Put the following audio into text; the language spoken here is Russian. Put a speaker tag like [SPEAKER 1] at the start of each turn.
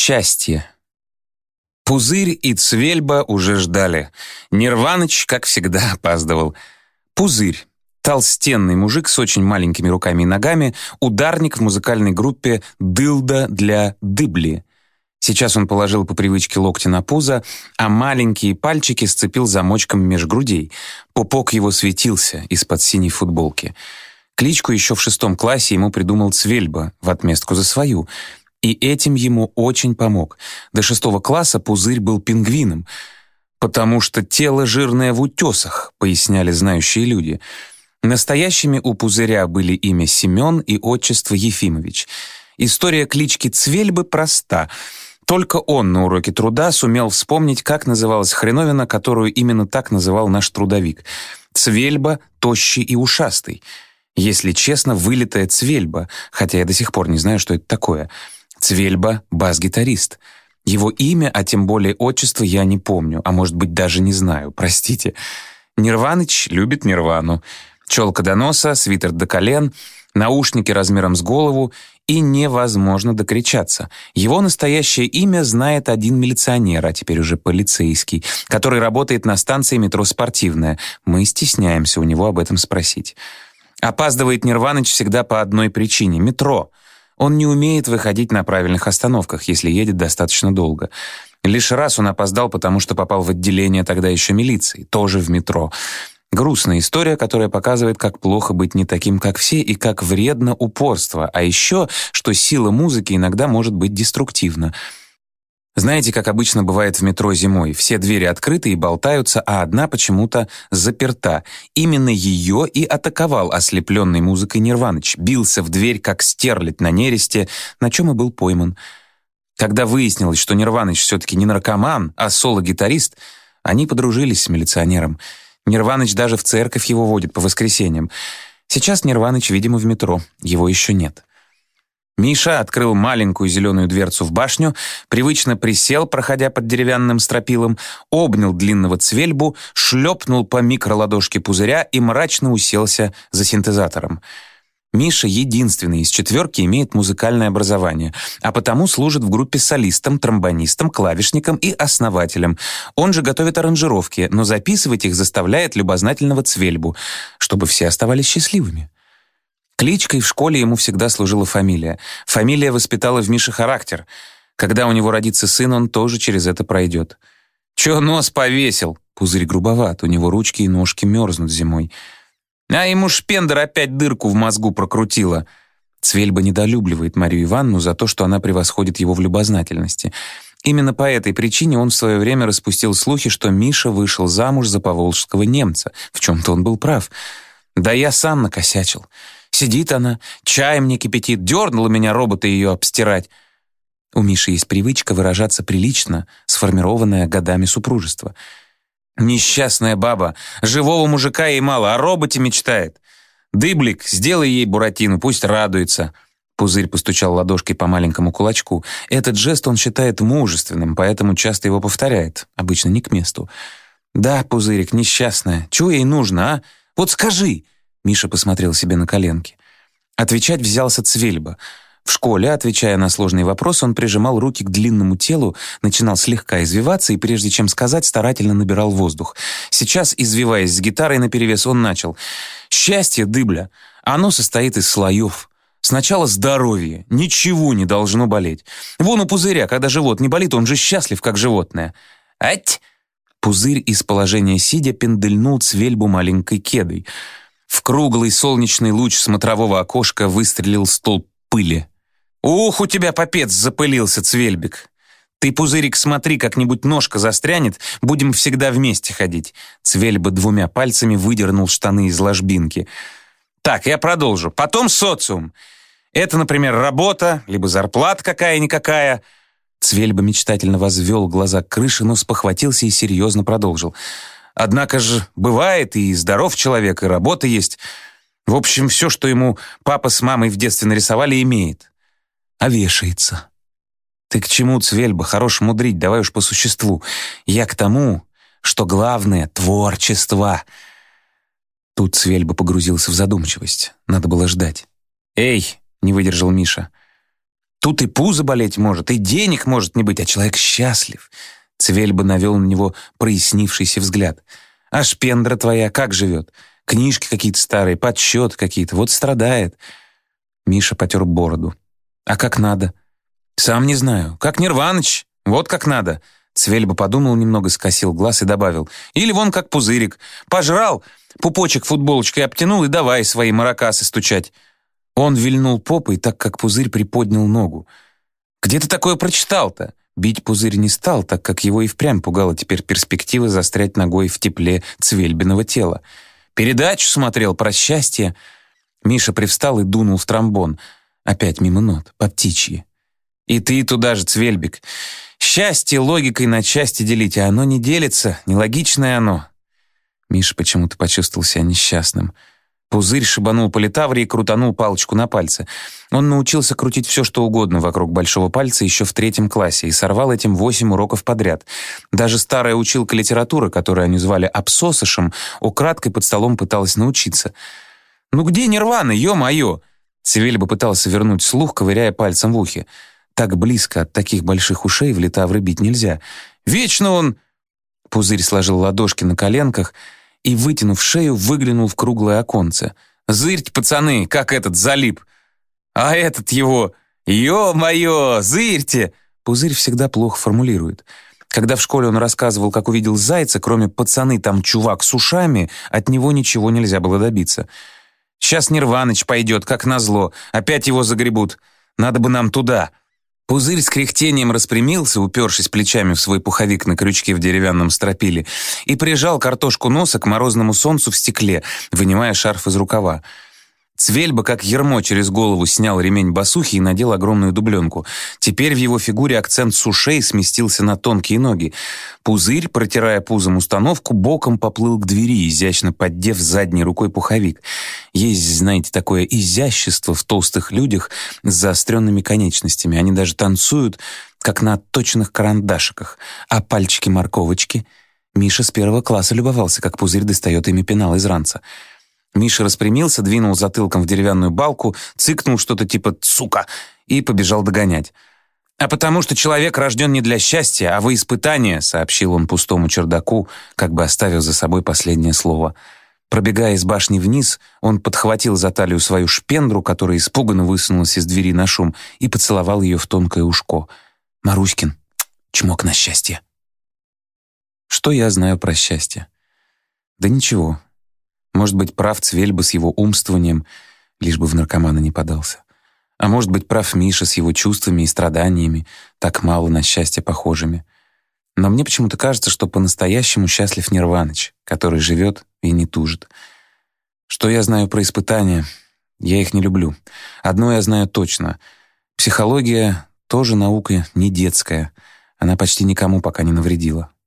[SPEAKER 1] Счастье. Пузырь и Цвельба уже ждали. Нирваныч, как всегда, опаздывал. Пузырь. Толстенный мужик с очень маленькими руками и ногами, ударник в музыкальной группе «Дылда для дыбли». Сейчас он положил по привычке локти на пузо, а маленькие пальчики сцепил замочком меж грудей. Пупок его светился из-под синей футболки. Кличку еще в 6 классе ему придумал Цвельба в отместку за свою. И этим ему очень помог. До 6 класса Пузырь был пингвином, потому что тело жирное в утесах, поясняли знающие люди. Настоящими у Пузыря были имя Семен и отчество Ефимович. История клички Цвельбы проста. Только он на уроке труда сумел вспомнить, как называлась хреновина, которую именно так называл наш трудовик. Цвельба, тощий и ушастый. Если честно, вылитая Цвельба, хотя я до сих пор не знаю, что это такое. Цвельба — бас-гитарист. Его имя, а тем более отчество, я не помню, а может быть даже не знаю, простите. Нирваныч любит Нирвану. Челка до носа, свитер до колен, наушники размером с голову, и невозможно докричаться. Его настоящее имя знает один милиционер, а теперь уже полицейский, который работает на станции метро «Спортивная». Мы стесняемся у него об этом спросить. Опаздывает Нирваныч всегда по одной причине — метро. Он не умеет выходить на правильных остановках, если едет достаточно долго. Лишь раз он опоздал, потому что попал в отделение тогда еще милиции, тоже в метро. Грустная история, которая показывает, как плохо быть не таким, как все, и как вредно упорство, а еще, что сила музыки иногда может быть деструктивна. Знаете, как обычно бывает в метро зимой? Все двери открыты и болтаются, а одна почему-то заперта. Именно ее и атаковал ослепленный музыкой Нирваныч. Бился в дверь, как стерлядь на нересте, на чем и был пойман. Когда выяснилось, что Нирваныч все-таки не наркоман, а соло-гитарист, они подружились с милиционером. Нирваныч даже в церковь его водит по воскресеньям. Сейчас Нирваныч, видимо, в метро. Его еще нет. Миша открыл маленькую зеленую дверцу в башню, привычно присел, проходя под деревянным стропилом, обнял длинного Цвельбу, шлепнул по микроладошке Пузыря и мрачно уселся за синтезатором. Миша единственный из 4 имеет музыкальное образование, а потому служит в группе солистом, тромбонистом, клавишником и основателем. Он же готовит аранжировки, но записывать их заставляет любознательного Цвельбу, чтобы все оставались счастливыми. Кличкой в школе ему всегда служила фамилия. Фамилия воспитала в Мише характер. Когда у него родится сын, он тоже через это пройдет. «Чё нос повесил?» Пузырь грубоват, у него ручки и ножки мерзнут зимой. «А ему шпендер опять дырку в мозгу прокрутила». Цвельба недолюбливает Марию Ивановну за то, что она превосходит его в любознательности. Именно по этой причине он в свое время распустил слухи, что Миша вышел замуж за поволжского немца. В чем-то он был прав. «Да я сам накосячил. Сидит она, чай мне кипятит, дернула меня робота ее обстирать». У Миши есть привычка выражаться прилично, сформированная годами супружества. «Несчастная баба, живого мужика ей мало, о роботе мечтает. Дыблик, сделай ей буратину, пусть радуется». Пузырь постучал ладошкой по маленькому кулачку. Этот жест он считает мужественным, поэтому часто его повторяет, обычно не к месту. «Да, Пузырик, несчастная, чего ей нужно, а? Вот скажи!» Миша посмотрел себе на коленки. Отвечать взялся Цвельба. В школе, отвечая на сложный вопрос, он прижимал руки к длинному телу, начинал слегка извиваться и, прежде чем сказать, старательно набирал воздух. Сейчас, извиваясь с гитарой наперевес, он начал. «Счастье, Дыбля, оно состоит из слоев. Сначала здоровье, ничего не должно болеть. Вон у Пузыря, когда живот не болит, он же счастлив, как животное. Ать!» Пузырь из положения сидя пендельнул Цвельбу маленькой кедой. В круглый солнечный луч смотрового окошка выстрелил столб пыли. «Ух, у тебя попец запылился, Цвельбик! Ты, Пузырик, смотри, как-нибудь ножка застрянет, будем всегда вместе ходить». Цвельба 2 пальцами выдернул штаны из ложбинки. «Так, я продолжу. Потом социум. Это, например, работа, либо зарплата какая-никакая». Цвельба мечтательно возвел глаза к крыше, но спохватился и серьезно продолжил. «Однако же бывает, и здоров человек, и работа есть. В общем, все, что ему папа с мамой в детстве нарисовали, имеет. А вешается». «Ты к чему, Цвельба? Хорош мудрить, давай уж по существу. Я к тому, что главное — творчество». Тут Цвельба погрузился в задумчивость. Надо было ждать. «Эй!» — не выдержал Миша. Тут и пузо болеть может, и денег может не быть, а человек счастлив. Цвельба навел на него прояснившийся взгляд. А шпендра твоя как живет? Книжки какие-то старые, подсчет какие-то, вот страдает. Миша потер бороду. А как надо? Сам не знаю. Как Нирваныч, вот как надо. Цвельба подумал немного, скосил глаз и добавил. Или вон как Пузырик. Пожрал, пупочек футболочкой обтянул и давай свои маракасы стучать. Он вильнул попой, так как Пузырь приподнял ногу. «Где ты такое прочитал-то?» Бить Пузырь не стал, так как его и впрямь пугала теперь перспектива застрять ногой в тепле Цвельбиного тела. «Передачу смотрел про счастье». Миша привстал и дунул в тромбон. Опять мимо нот, по птичьи. «И ты туда же, Цвельбик. Счастье логикой на части делить, а оно не делится, нелогичное оно». Миша почему-то почувствовал себя несчастным. Пузырь шибанул по литавре и крутанул палочку на пальце. Он научился крутить все, что угодно вокруг большого пальца еще в 3 классе и сорвал этим 8 уроков подряд. Даже старая училка литературы, которую они звали Абсосышем, украдкой под столом пыталась научиться. «Ну где Нирвана, ё-моё?» Цвельба пытался вернуть слух, ковыряя пальцем в ухе. Так близко от таких больших ушей в литавры бить нельзя. «Вечно он...» Пузырь сложил ладошки на коленках и, вытянув шею, выглянул в круглое оконце. «Зырьте, пацаны, как этот залип! А этот его... Ё-моё, зырьте!» Пузырь всегда плохо формулирует. Когда в школе он рассказывал, как увидел зайца, кроме «пацаны, там чувак с ушами», от него ничего нельзя было добиться. «Сейчас Нирваныч пойдет, как назло. Опять его загребут. Надо бы нам туда». Пузырь с кряхтением распрямился, упершись плечами в свой пуховик на крючке в деревянном стропиле, и прижал картошку носа к морозному солнцу в стекле, вынимая шарф из рукава. Цвельба, как ермо через голову, снял ремень басухи и надел огромную дубленку. Теперь в его фигуре акцент с ушей сместился на тонкие ноги. Пузырь, протирая пузом установку, боком поплыл к двери, изящно поддев задней рукой пуховик. Есть, знаете, такое изящество в толстых людях с заостренными конечностями. Они даже танцуют, как на отточенных карандашиках. А пальчики-морковочки? Миша с 1 класса любовался, как Пузырь достает ими пенал из ранца. Миша распрямился, двинул затылком в деревянную балку, цыкнул что-то типа «сука» и побежал догонять. «А потому что человек рожден не для счастья, а во испытание», сообщил он пустому чердаку, как бы оставив за собой последнее слово. Пробегая из башни вниз, он подхватил за талию свою шпендру, которая испуганно высунулась из двери на шум, и поцеловал ее в тонкое ушко. «Маруськин, чмок на счастье». Что я знаю про счастье? Да ничего. Может быть, прав Цвельба с его умствованием, лишь бы в наркомана не подался. А может быть, прав Миша с его чувствами и страданиями, так мало на счастье похожими. Но мне почему-то кажется, что по-настоящему счастлив Нирваныч, который живет и не тужит. Что я знаю про испытания? Я их не люблю. Одно я знаю точно. Психология тоже наука не детская. Она почти никому пока не навредила.